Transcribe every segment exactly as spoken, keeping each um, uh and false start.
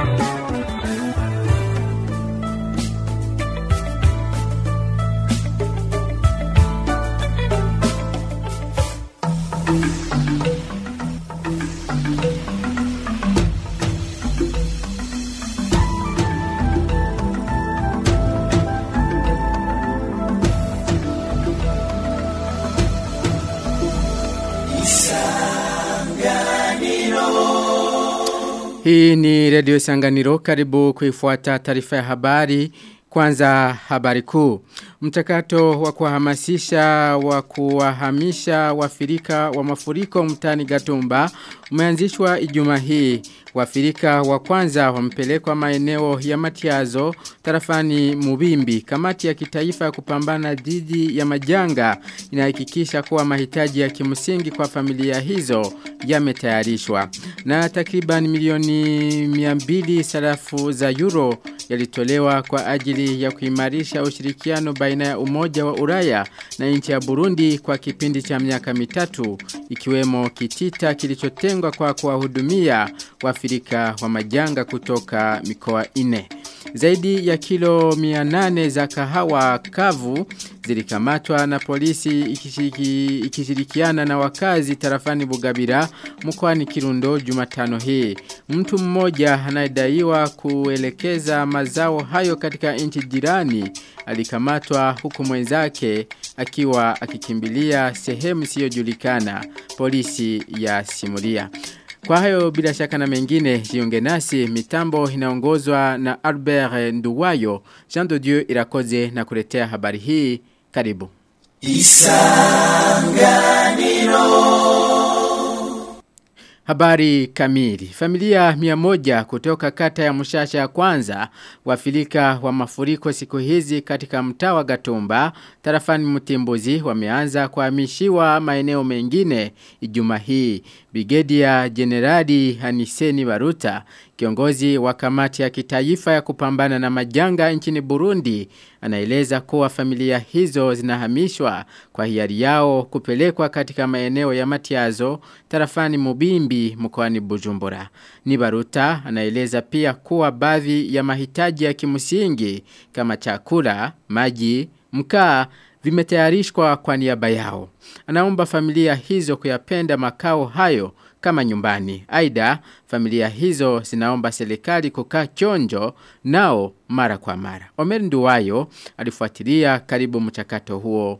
Hii ni Radio Sanganiro, karibu kuifuata taarifa ya habari. Kwanza habari kuu. Mchakato wa kuhamasisha wa kuwahamisha wafirika wa mafuriko mtani Gatumba umeanzishwa Ijumaa hii. Wafirika wa kwanza wamepelekwa maeneo ya Matiazo tarafani Mubimbi. Kamati ya kitaifa ya kupambana dhidi ya majanga inahakikisha kuwa mahitaji ya kimsingi kwa familia hizo yametayarishwa. Na takriban milioni mia mbili sarafu za euro yalitolewa kwa ajili ya kuimarisha ushirikiano baina ya Umoja wa Ulaya na nchi ya Burundi kwa kipindi cha miaka mitatu, ikiwemo kitita kilichotengwa kwa kuwahudumia wafirika wa majanga kutoka mikoa ine. Zaidi ya kilo mia nane za kahawa kavu zilikamatwa na polisi ikishiriki, ikishirikiana na wakazi tarafani Bugabira mkoani Kirundo Jumatano hii. Mtu mmoja anayedaiwa kuelekeza mazao hayo katika nchi jirani alikamatwa huku mwenzake akiwa akikimbilia sehemu isiyojulikana, polisi ya simulia. Kwa hayo bila shaka na mengine jiunge nasi, mitambo inaongozwa na Albert Nduwayo. Jean de Dieu Irakoze na kuletea habari hii. Karibu. Isanganiro. Habari kamili. Familia mia moja kutoka kata ya Mushasha ya kwanza wafilika wa mafuriko siku hizi katika mtaa wa Gatumba tarafani Mutimbuzi wameanza kuhamishiwa maeneo mengine Ijumaa hii. Brigedia Generali Haniseni Baruta, kiongozi wa kamati ya kitaifa ya kupambana na majanga nchini Burundi, anaeleza kuwa familia hizo zinahamishwa kwa hiari yao kupelekwa katika maeneo ya Matiazo tarafani Mubimbi mkoani Bujumbura. Ni Baruta anaeleza pia kuwa baadhi ya mahitaji ya kimsingi kama chakula, maji, mkaa vimetayarishwa kwa niaba yao. Anaomba familia hizo kuyapenda makao hayo kama nyumbani. Aidha, familia hizo zinaomba serikali kukaa chonjo nao mara kwa mara. Omer Nduwayo alifuatilia karibu mchakato huo.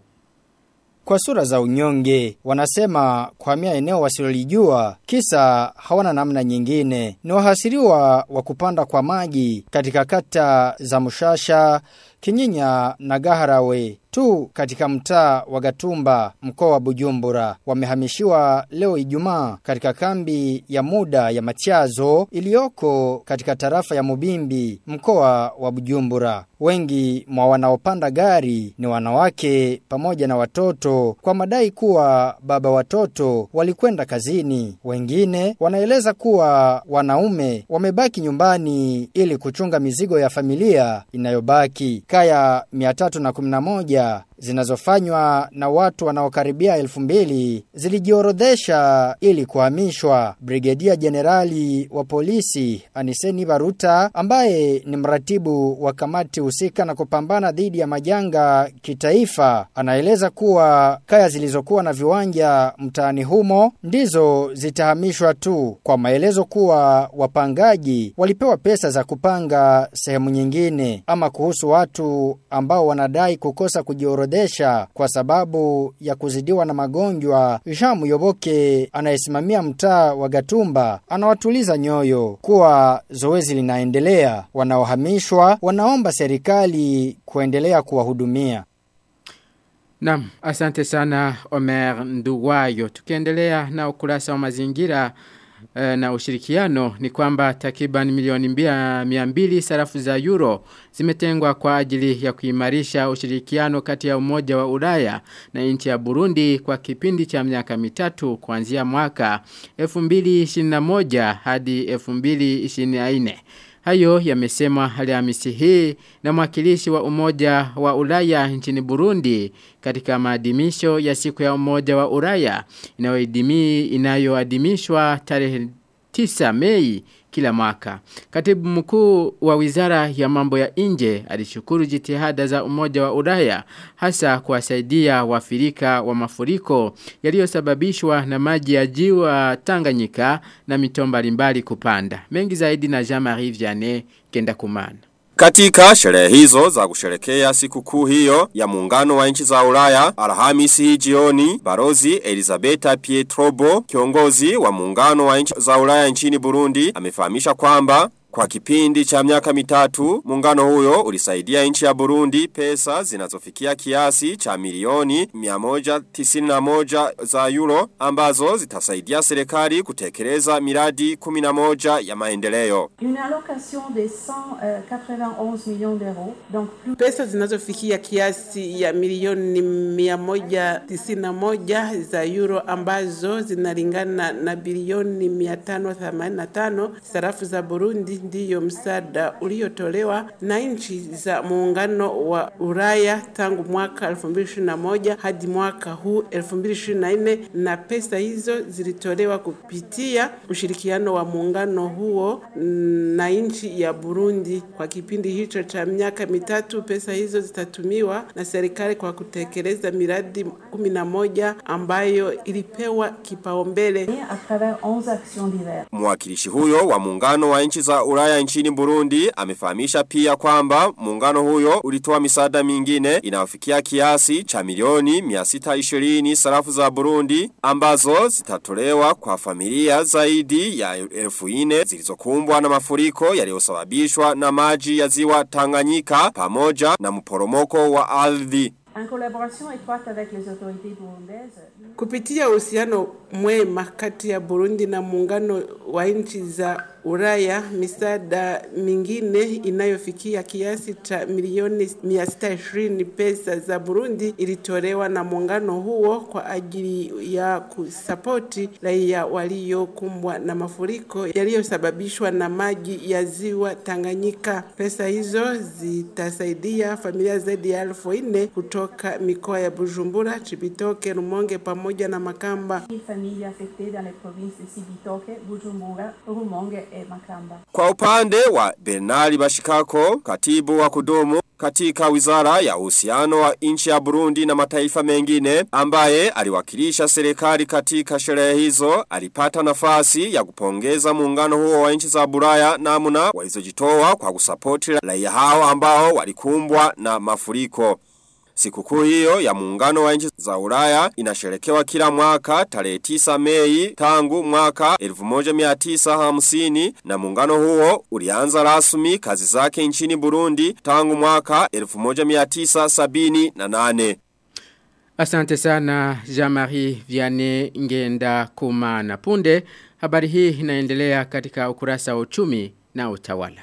Kwa sura za unyonge, wanasema kuhamia eneo wasilolijua, kisa hawana namna nyingine. Ni wahasiriwa wa kupanda kwa maji katika kata za Mushasha, Kinyinya na Gaharawe tu katika mtaa wa Gatumba mkoa wa Bujumbura. Wamehamishiwa leo Ijumaa katika kambi ya muda ya Matiazo iliyoko katika tarafa ya Mubimbi mkoa wa Bujumbura. Wengi mwa wanaopanda gari ni wanawake pamoja na watoto, kwa madai kuwa baba watoto walikwenda kazini. Wengine wanaeleza kuwa wanaume wamebaki nyumbani ili kuchunga mizigo ya familia inayobaki. Kaya mia tatu na kumi na moja zinazofanywa na watu wanaokaribia elfu mbili zilijiorodhesha ili kuhamishwa. Brigedia Generali wa polisi Haniseni Baruta, ambaye ni mratibu wa kamati husika na kupambana dhidi ya majanga kitaifa, anaeleza kuwa kaya zilizokuwa na viwanja mtaani humo ndizo zitahamishwa tu, kwa maelezo kuwa wapangaji walipewa pesa za kupanga sehemu nyingine. Ama kuhusu watu ambao wanadai kukosa kujiorodhesha kwa sababu ya kuzidiwa na magonjwa, Jean Muyoboke anayesimamia mtaa wa Gatumba anawatuliza nyoyo kuwa zoezi linaendelea. Wanaohamishwa wanaomba serikali kuendelea kuwahudumia. Naam, asante sana Omer Nduwayo. Tukiendelea na ukurasa wa mazingira na ushirikiano, ni kwamba takriban milioni mia mbili sarafu za euro zimetengwa kwa ajili ya kuimarisha ushirikiano kati ya Umoja wa Ulaya na nchi ya Burundi kwa kipindi cha miaka mitatu kuanzia mwaka elfu mbili ishirini na moja hadi elfu mbili ishirini na nne. Hayo yamesemwa Alhamisi hii na mwakilishi wa Umoja wa Ulaya nchini Burundi katika maadhimisho ya siku ya Umoja wa Ulaya inayoadhimishwa tarehe tisa Mei kila mwaka. Katibu mkuu wa Wizara ya Mambo ya Nje alishukuru jitihada za Umoja wa Ulaya hasa kuwasaidia wafirika wa mafuriko yaliyosababishwa na maji ya ziwa Tanganyika na mito mbalimbali kupanda. Mengi zaidi na Jean-Marie Vianney Kenda Kumana. Katika sherehe hizo za kusherekea sikukuu hiyo ya muungano wa nchi za Ulaya, Alhamisi hii jioni, Barozi Elizabeta Pietrobo, kiongozi wa muungano wa nchi za Ulaya nchini Burundi, amefahamisha kwamba kwa kipindi cha miaka mitatu, muungano huyo ulisaidia nchi ya Burundi pesa zinazofikia kiasi cha milioni mia moja tisini na moja za euro ambazo zitasaidia serikali kutekeleza miradi kumi na moja ya maendeleo. Une allocation de cent quatre-vingt-onze millions d'euros. Donc plus pesa zinazofikia kiasi ya milioni mia moja tisini na moja za euro ambazo zinalingana na bilioni mia tano themanini na tano sarafu za Burundi ndiyo msaada uliotolewa na nchi za muungano wa Ulaya tangu mwaka elfu mbili ishirini na moja hadi mwaka huu elfu mbili ishirini na nne, na pesa hizo zilitolewa kupitia ushirikiano wa muungano huo na nchi ya Burundi. Kwa kipindi hicho cha miaka mitatu, pesa hizo zitatumiwa na serikali kwa kutekeleza miradi kumi na moja ambayo ilipewa kipaumbele. Mwakilishi huyo wa muungano wa nchi za Ulaya nchini Burundi amefahamisha pia kwamba muungano huyo ulitoa misaada mingine inayofikia kiasi cha milioni mia sita ishirini sarafu za Burundi ambazo zitatolewa kwa familia zaidi ya elfu nne zilizokumbwa na mafuriko yaliyosababishwa na maji ya ziwa Tanganyika pamoja na mporomoko wa ardhi. En collaboration étroite avec les autorités burundaises. Kupitia uhusiano mwema kati ya Burundi na muungano wa nchi za Ulaya, misaada mingine inayofikia kiasi cha milioni mia sita ishirini pesa za Burundi ilitolewa na muungano huo kwa ajili ya kusapoti raia waliokumbwa na mafuriko yaliyosababishwa na maji ya ziwa Tanganyika. Pesa hizo zitasaidia familia zaidi ya elfu nne kutoka mikoa ya Bujumbura, Cibitoke, Rumonge pamoja na Makamba. Familia affectées dans les provinces de Cibitoke, Bujumbura, Rumonge et Makamba. Kwa upande wa Bernard Bashikako, katibu wa kudumu katika wizara ya uhusiano wa nchi ya Burundi na mataifa mengine, ambaye aliwakilisha serikali katika sherehe hizo, alipata nafasi ya kupongeza muungano huo wa nchi za Ulaya namna walizojitoa kwa kusapoti raia hao ambao walikumbwa na mafuriko. Sikukuu hiyo ya muungano wa nchi za Ulaya inasherekewa kila mwaka tarehe tisa Mei tangu mwaka elfu moja mia tisa hamsini, na muungano huo ulianza rasmi kazi zake nchini Burundi tangu mwaka elfu moja mia tisa sabini na nane. Asante sana Jean-Marie Vianney Ngenda Kumana. Punde habari hii inaendelea katika ukurasa wa uchumi na utawala.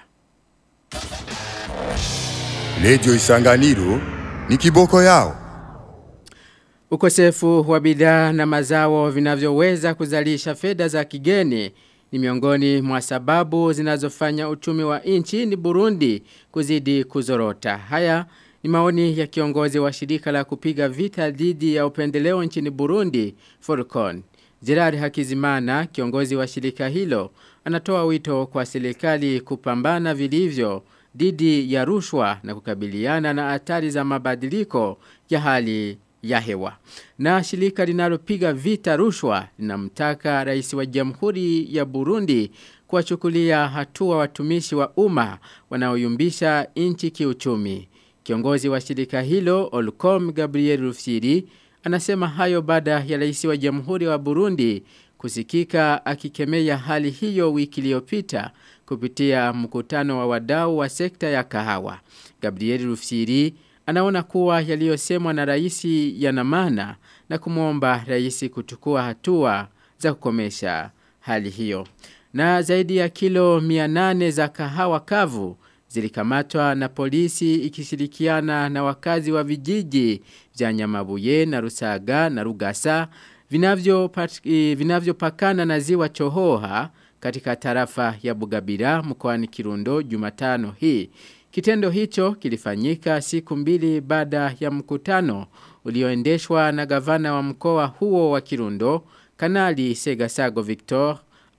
Radio Isanganiro ni kiboko yao. Ukosefu wa bidhaa na mazao vinavyoweza kuzalisha fedha za kigeni ni miongoni mwa sababu zinazofanya uchumi wa nchi ni Burundi kuzidi kuzorota. Haya ni maoni ya kiongozi wa shirika la kupiga vita dhidi ya upendeleo nchini Burundi, Forcon. Gerard Hakizimana, kiongozi wa shirika hilo, anatoa wito kwa serikali kupambana vilivyo dhidi ya rushwa na kukabiliana na hatari za mabadiliko ya hali ya hewa. Na shirika linalopiga vita rushwa linamtaka rais wa Jamhuri ya Burundi kuwachukulia hatua watumishi wa umma wanaoyumbisha nchi kiuchumi. Kiongozi wa shirika hilo, Olcom Gabriel Rufyiri, anasema hayo baada ya rais wa Jamhuri wa Burundi kusikika akikemea hali hiyo wiki iliyopita kupitia mkutano wa wadau wa sekta ya kahawa. Gabriel Rufyiri anaona kuwa yaliyosemwa na rais yana maana na kumwomba rais kuchukua hatua za kukomesha hali hiyo. Na zaidi ya kilo mia nane za kahawa kavu zilikamatwa na polisi ikishirikiana na wakazi wa vijiji vya Nyamabuye na Rusaga na Rugasa vinavyo vinavyopakana na ziwa Chohoha katika tarafa ya Bugabira mkoani Kirundo Jumatano hii. Kitendo hicho kilifanyika siku mbili baada ya mkutano ulioendeshwa na gavana wa mkoa huo wa Kirundo, Kanali Segasago Victor,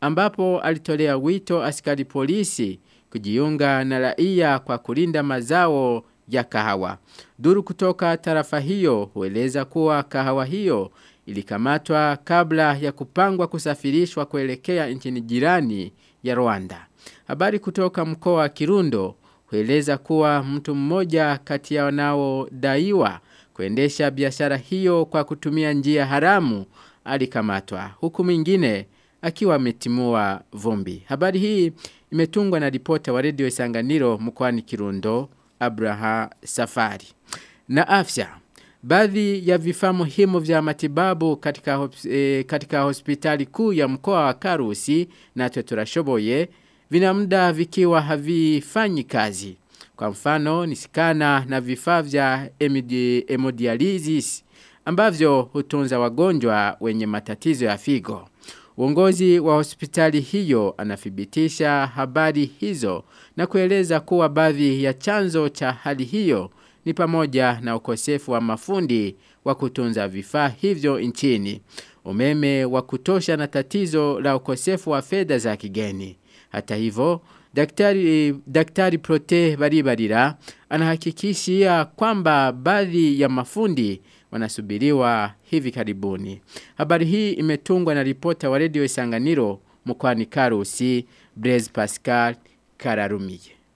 ambapo alitolea wito askari polisi kujiunga na raia kwa kulinda mazao ya kahawa. Duru kutoka tarafa hiyo hueleza kuwa kahawa hiyo ilikamatwa kabla ya kupangwa kusafirishwa kuelekea nchini jirani ya Rwanda. Habari kutoka mkoa wa Kirundo hueleza kuwa mtu mmoja kati ya wanaodaiwa kuendesha biashara hiyo kwa kutumia njia haramu alikamatwa, huku mwingine akiwa ametimua vumbi. Habari hii imetungwa na ripota wa Radio Isanganiro mkoani Kirundo, Abraha Safari. Na afya, baadhi ya vifaa muhimu vya matibabu katika eh, katika hospitali kuu ya mkoa wa Karusi na Totorashoboye vina muda vikiwa havifanyi kazi. Kwa mfano ni skana na vifaa vya hemodialysis ambavyo hutunza wagonjwa wenye matatizo ya figo. Uongozi wa hospitali hiyo anathibitisha habari hizo na kueleza kuwa baadhi ya chanzo cha hali hiyo ni pamoja na ukosefu wa mafundi wa kutunza vifaa hivyo nchini, umeme wa kutosha na tatizo la ukosefu wa fedha za kigeni. Hata hivyo, Daktari Daktari Prote Baribarira anahakikishia kwamba baadhi ya mafundi wanasubiriwa hivi karibuni. Habari hii imetungwa na ripota wa Radio Isanganiro mkoani Karusi, Blaise Pascal Kararumiye.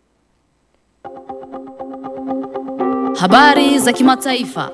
Habari za kimataifa.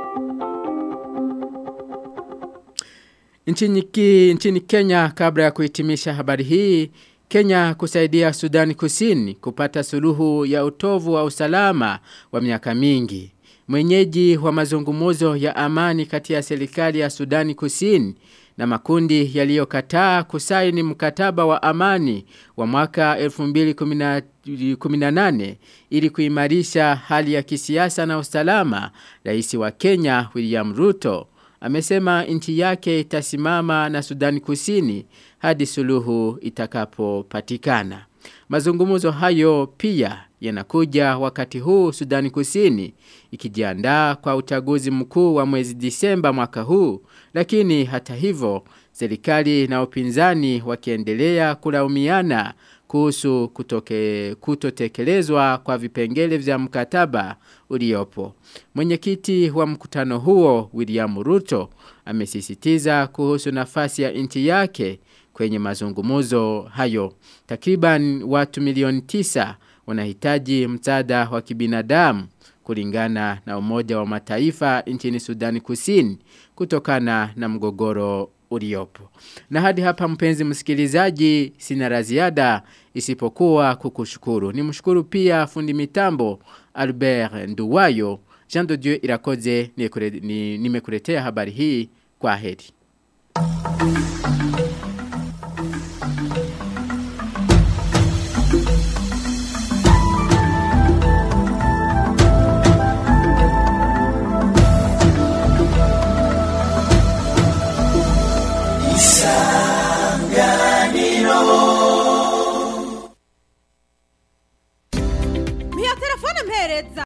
Nchini, ki, nchini Kenya, kabla ya kuhitimisha habari hii, Kenya kusaidia Sudani Kusini kupata suluhu ya utovu wa usalama wa miaka mingi. Mwenyeji wa mazungumzo ya amani kati ya serikali ya Sudani Kusini na makundi yaliyokataa kusaini mkataba wa amani wa mwaka elfu mbili kumi na nane ili kuimarisha hali ya kisiasa na usalama, Rais wa Kenya William Ruto amesema nchi yake itasimama na Sudani Kusini hadi suluhu itakapopatikana. Mazungumzo hayo pia yanakuja wakati huu Sudani Kusini ikijiandaa kwa uchaguzi mkuu wa mwezi Disemba mwaka huu, lakini hata hivyo serikali na upinzani wakiendelea kulaumiana kuhusu kutoke kutotekelezwa kwa vipengele vya mkataba uliopo. Mwenyekiti wa mkutano huo William Ruto amesisitiza kuhusu nafasi ya nchi yake kwenye mazungumzo hayo. Takriban watu milioni tisa wanahitaji msaada wa kibinadamu kulingana na Umoja wa Mataifa nchini Sudani Kusini kutokana na mgogoro uliopo. Na hadi hapa mpenzi msikilizaji, sina la ziada isipokuwa kukushukuru. Nimshukuru pia fundi mitambo Albert Nduwayo. Jean de Dieu Irakoze nimekuletea habari hii. Kwa heri.